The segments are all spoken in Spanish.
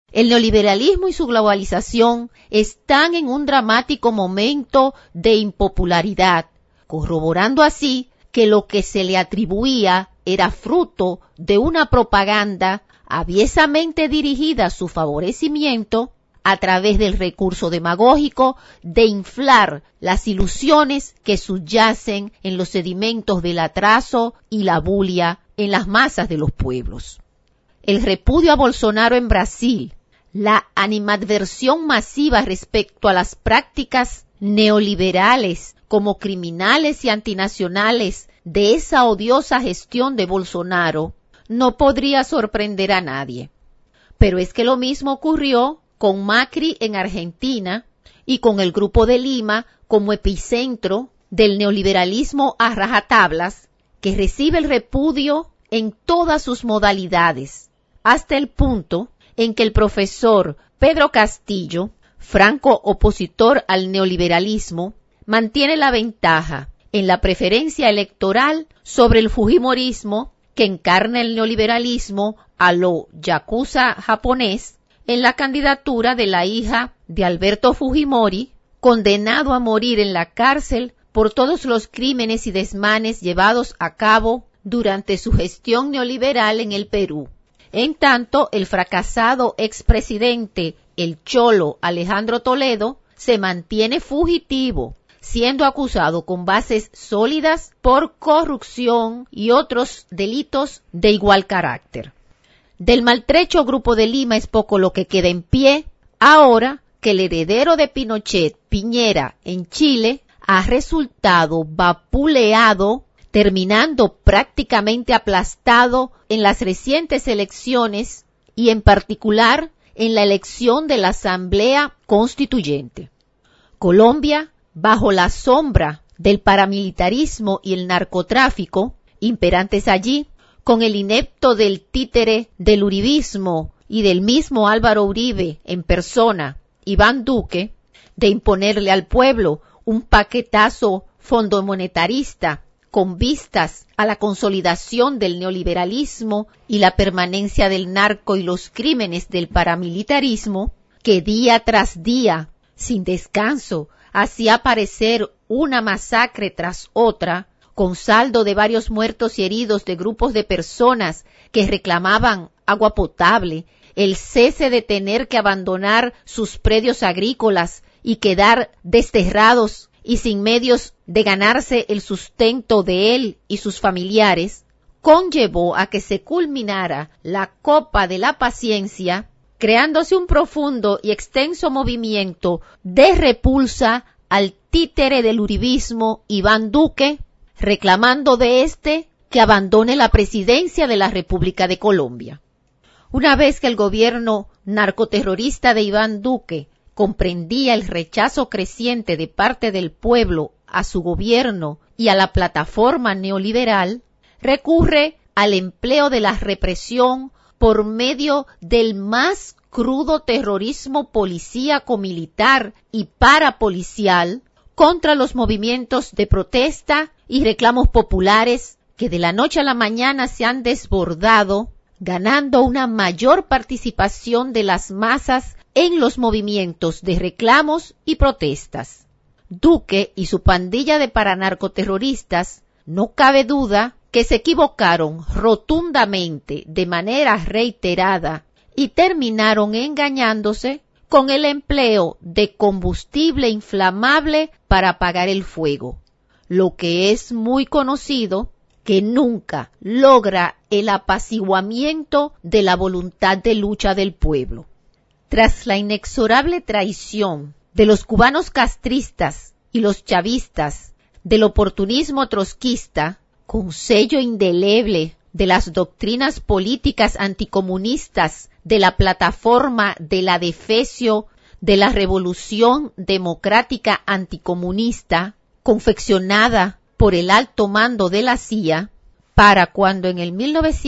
El neoliberalismo y su globalización están en un dramático momento de impopularidad, corroborando así que lo que se le atribuía era fruto de una propaganda aviesamente dirigida a su favorecimiento a través del recurso demagógico de inflar las ilusiones que subyacen en los sedimentos del atraso y la bulia en las masas de los pueblos. El repudio a Bolsonaro en Brasil, la animadversión masiva respecto a las prácticas neoliberales como criminales y antinacionales de esa odiosa gestión de Bolsonaro, no podría sorprender a nadie. Pero es que lo mismo ocurrió con Macri en Argentina y con el Grupo de Lima como epicentro del neoliberalismo a rajatablas, que recibe el repudio en todas sus modalidades, hasta el punto en que el profesor Pedro Castillo, franco opositor al neoliberalismo, mantiene la ventaja en la preferencia electoral sobre el fujimorismo que encarna el neoliberalismo a lo yakuza japonés en la candidatura de la hija de Alberto Fujimori, condenado a morir en la cárcel por todos los crímenes y desmanes llevados a cabo durante su gestión neoliberal en el Perú. En tanto, el fracasado expresidente, el Cholo Alejandro Toledo, se mantiene fugitivo, siendo acusado con bases sólidas por corrupción y otros delitos de igual carácter. Del maltrecho Grupo de Lima es poco lo que queda en pie, ahora que el heredero de Pinochet, Piñera, en Chile, ha resultado vapuleado, terminando prácticamente aplastado en las recientes elecciones y en particular en la elección de la Asamblea Constituyente. Colombia, bajo la sombra del paramilitarismo y el narcotráfico imperantes allí, con el inepto del títere del uribismo y del mismo Álvaro Uribe en persona, Iván Duque, de imponerle al pueblo un paquetazo fondomonetarista con vistas a la consolidación del neoliberalismo y la permanencia del narco y los crímenes del paramilitarismo, que día tras día, sin descanso, hacía aparecer una masacre tras otra, con saldo de varios muertos y heridos de grupos de personas que reclamaban agua potable, el cese de tener que abandonar sus predios agrícolas y quedar desterrados y sin medios de ganarse el sustento de él y sus familiares, conllevó a que se culminara la copa de la paciencia, creándose un profundo y extenso movimiento de repulsa al títere del uribismo Iván Duque, reclamando de éste que abandone la presidencia de la República de Colombia. Una vez que el gobierno narcoterrorista de Iván Duque comprendía el rechazo creciente de parte del pueblo a su gobierno y a la plataforma neoliberal, recurre al empleo de la represión por medio del más crudo terrorismo policíaco-militar y parapolicial contra los movimientos de protesta y reclamos populares que de la noche a la mañana se han desbordado, ganando una mayor participación de las masas en los movimientos de reclamos y protestas. Duque y su pandilla de paranarcoterroristas, no cabe duda que se equivocaron rotundamente de manera reiterada y terminaron engañándose con el empleo de combustible inflamable para apagar el fuego, lo que es muy conocido que nunca logra el apaciguamiento de la voluntad de lucha del pueblo. Tras la inexorable traición de los cubanos castristas y los chavistas, del oportunismo trotskista, con sello indeleble de las doctrinas políticas anticomunistas de la plataforma de la defecio de la Revolución Democrática Anticomunista, confeccionada por el alto mando de la CIA, para cuando en el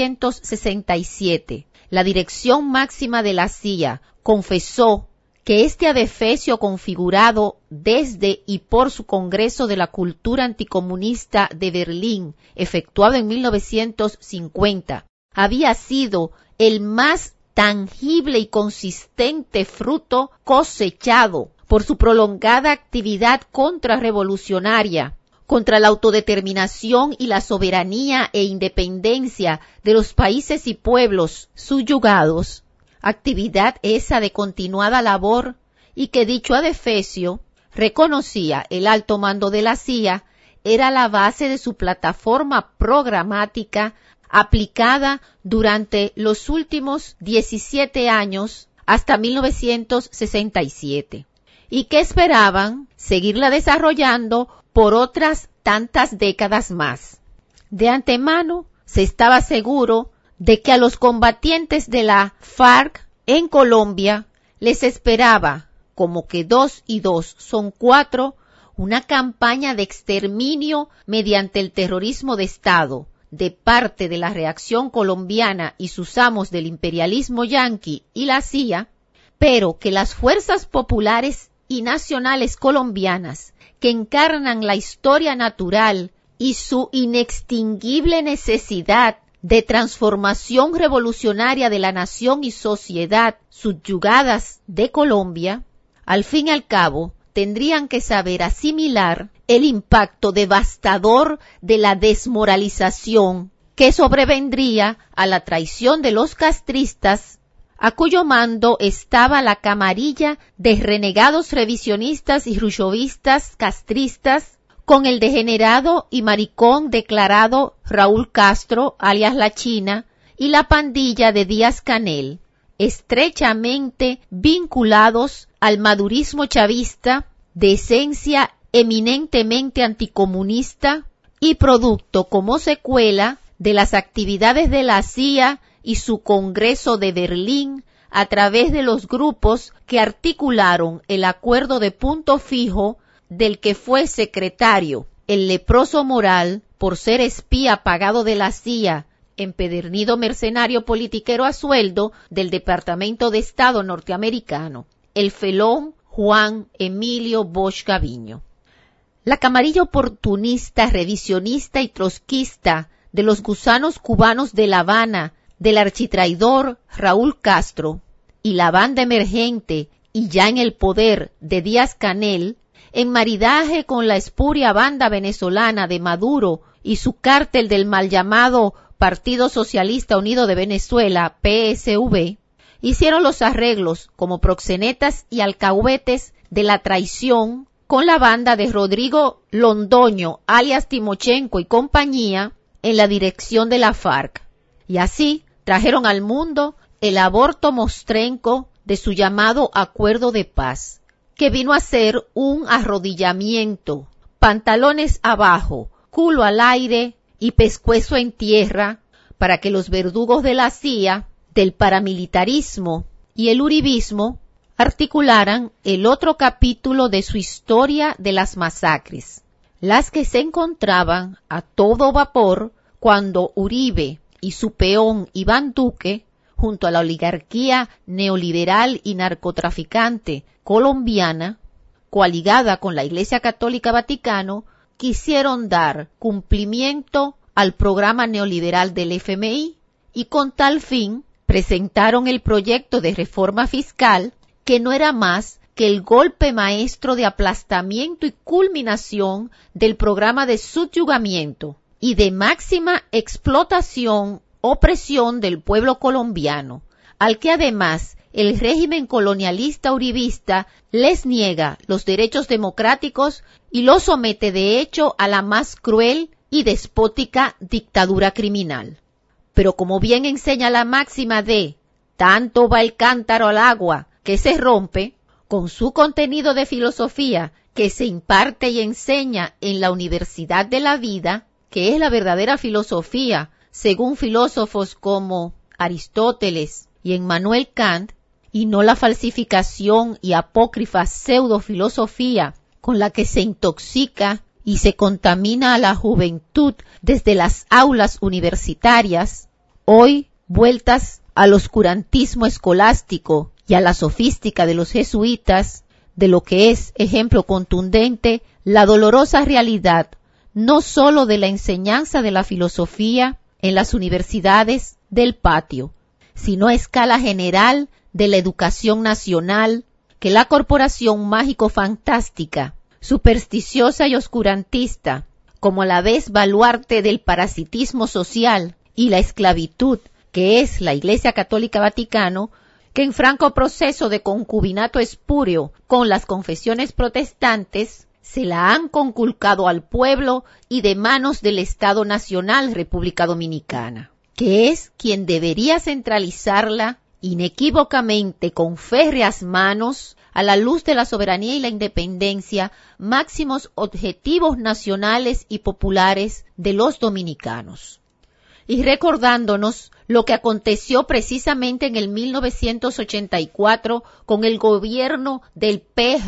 1967 la dirección máxima de la CIA confesó que este adefesio configurado desde y por su Congreso de la Cultura Anticomunista de Berlín, efectuado en 1950, había sido el más tangible y consistente fruto cosechado por su prolongada actividad contrarrevolucionaria, contra la autodeterminación y la soberanía e independencia de los países y pueblos subyugados, actividad esa de continuada labor y que, dicho adefesio, reconocía el alto mando de la CIA, era la base de su plataforma programática aplicada durante los últimos 17 años hasta 1967, y que esperaban seguirla desarrollando por otras tantas décadas más. De antemano se estaba seguro de que a los combatientes de la FARC en Colombia les esperaba, como que 2 y 2 son 4, una campaña de exterminio mediante el terrorismo de Estado de parte de la reacción colombiana y sus amos del imperialismo yanqui y la CIA, pero que las fuerzas populares y nacionales colombianas, que encarnan la historia natural y su inextinguible necesidad de transformación revolucionaria de la nación y sociedad subyugadas de Colombia, al fin y al cabo tendrían que saber asimilar el impacto devastador de la desmoralización que sobrevendría a la traición de los castristas, a cuyo mando estaba la camarilla de renegados revisionistas y ruchovistas castristas, con el degenerado y maricón declarado Raúl Castro, alias La China, y la pandilla de Díaz-Canel, estrechamente vinculados al madurismo chavista, de esencia eminentemente anticomunista y producto como secuela de las actividades de la CIA y su Congreso de Berlín a través de los grupos que articularon el acuerdo de punto fijo del que fue secretario el leproso Moral por ser espía pagado de la CIA, empedernido mercenario politiquero a sueldo del Departamento de Estado norteamericano, el felón Juan Emilio Bosch Gaviño. La camarilla oportunista, revisionista y trotskista de los gusanos cubanos de La Habana, del architraidor Raúl Castro, y la banda emergente y ya en el poder de Díaz-Canel, en maridaje con la espuria banda venezolana de Maduro y su cártel del mal llamado Partido Socialista Unido de Venezuela, PSV, hicieron los arreglos como proxenetas y alcahuetes de la traición con la banda de Rodrigo Londoño, alias Timochenko y compañía, en la dirección de la FARC. Y así trajeron al mundo el aborto mostrenco de su llamado Acuerdo de Paz, que vino a ser un arrodillamiento, pantalones abajo, culo al aire y pescuezo en tierra, para que los verdugos de la CIA, del paramilitarismo y el uribismo articularan el otro capítulo de su historia de las masacres, las que se encontraban a todo vapor cuando Uribe y su peón Iván Duque, junto a la oligarquía neoliberal y narcotraficante colombiana, coaligada con la Iglesia Católica Vaticano, quisieron dar cumplimiento al programa neoliberal del FMI y con tal fin presentaron el proyecto de reforma fiscal, que no era más que el golpe maestro de aplastamiento y culminación del programa de subyugamiento y de máxima explotación, opresión del pueblo colombiano, al que además el régimen colonialista uribista les niega los derechos democráticos y los somete de hecho a la más cruel y despótica dictadura criminal. Pero como bien enseña la máxima de tanto va el cántaro al agua que se rompe, con su contenido de filosofía que se imparte y enseña en la Universidad de la Vida, que es la verdadera filosofía, según filósofos como Aristóteles y Emmanuel Kant, y no la falsificación y apócrifa pseudofilosofía con la que se intoxica y se contamina a la juventud desde las aulas universitarias, hoy vueltas al oscurantismo escolástico y a la sofística de los jesuitas, de lo que es ejemplo contundente la dolorosa realidad no sólo de la enseñanza de la filosofía en las universidades del patio, sino a escala general de la educación nacional, que la corporación mágico-fantástica, supersticiosa y oscurantista, como a la vez baluarte del parasitismo social y la esclavitud, que es la Iglesia Católica Vaticano, que en franco proceso de concubinato espúreo con las confesiones protestantes, se la han conculcado al pueblo y de manos del Estado Nacional República Dominicana, que es quien debería centralizarla inequívocamente con férreas manos a la luz de la soberanía y la independencia, máximos objetivos nacionales y populares de los dominicanos. Y recordándonos lo que aconteció precisamente en el 1984 con el gobierno del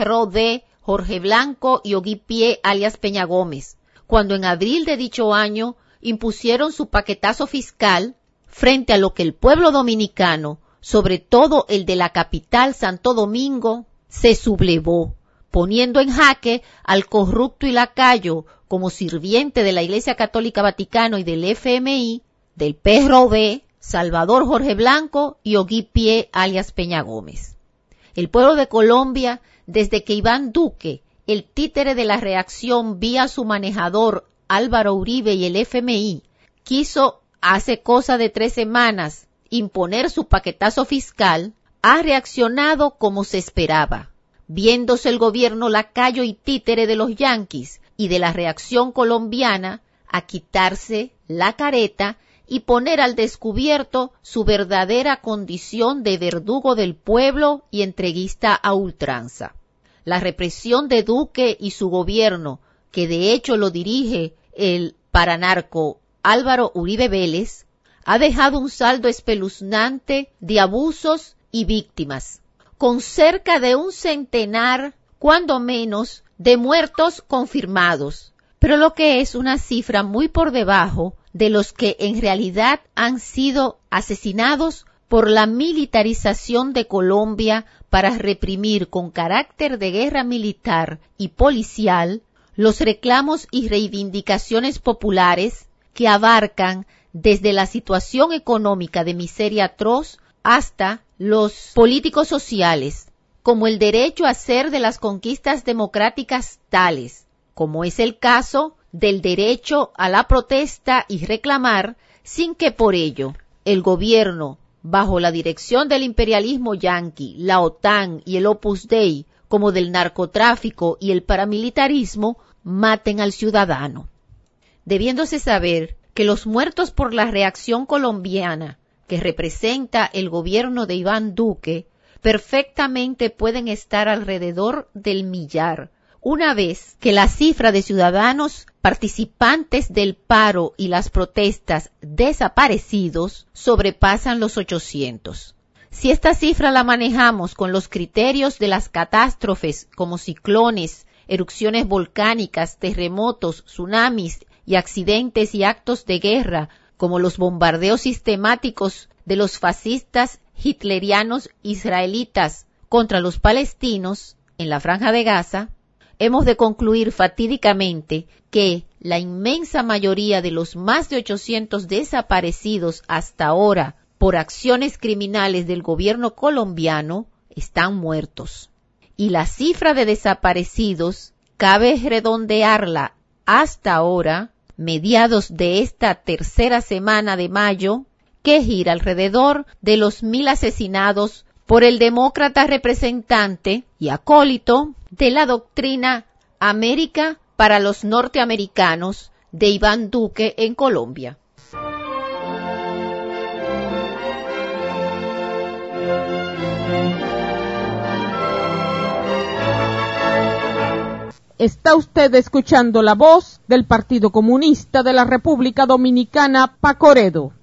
PRD Jorge Blanco y Oguipié alias Peña Gómez, cuando en abril de dicho año impusieron su paquetazo fiscal frente a lo que el pueblo dominicano, sobre todo el de la capital Santo Domingo, se sublevó, poniendo en jaque al corrupto y lacayo como sirviente de la Iglesia Católica Vaticano y del FMI, del PRD, Salvador Jorge Blanco y Oguipié alias Peña Gómez. El pueblo de Colombia, desde que Iván Duque, el títere de la reacción vía su manejador Álvaro Uribe y el FMI, quiso hace cosa de 3 semanas imponer su paquetazo fiscal, ha reaccionado como se esperaba, viéndose el gobierno lacayo y títere de los yanquis y de la reacción colombiana a quitarse la careta y poner al descubierto su verdadera condición de verdugo del pueblo y entreguista a ultranza. La represión de Duque y su gobierno, que de hecho lo dirige el paranarco Álvaro Uribe Vélez, ha dejado un saldo espeluznante de abusos y víctimas, con cerca de 100, cuando menos, de muertos confirmados, pero lo que es una cifra muy por debajo de los que en realidad han sido asesinados por la militarización de Colombia para reprimir con carácter de guerra militar y policial los reclamos y reivindicaciones populares que abarcan desde la situación económica de miseria atroz hasta los políticos sociales, como el derecho a hacer de las conquistas democráticas tales, como es el caso del derecho a la protesta y reclamar sin que por ello el gobierno, bajo la dirección del imperialismo yanqui, la OTAN y el Opus Dei, como del narcotráfico y el paramilitarismo, maten al ciudadano. Debiéndose saber que los muertos por la reacción colombiana que representa el gobierno de Iván Duque perfectamente pueden estar alrededor del 1.000.000, una vez que la cifra de ciudadanos participantes del paro y las protestas desaparecidos sobrepasan los 800. Si esta cifra la manejamos con los criterios de las catástrofes como ciclones, erupciones volcánicas, terremotos, tsunamis y accidentes y actos de guerra, como los bombardeos sistemáticos de los fascistas hitlerianos israelitas contra los palestinos en la Franja de Gaza, hemos de concluir fatídicamente que la inmensa mayoría de los más de 800 desaparecidos hasta ahora por acciones criminales del gobierno colombiano están muertos. Y la cifra de desaparecidos cabe redondearla hasta ahora, mediados de esta tercera semana de mayo, que gira alrededor de los 1.000 asesinados por el demócrata representante y acólito de la doctrina América para los norteamericanos de Iván Duque en Colombia. Está usted escuchando la voz del Partido Comunista de la República Dominicana, Pacoredo.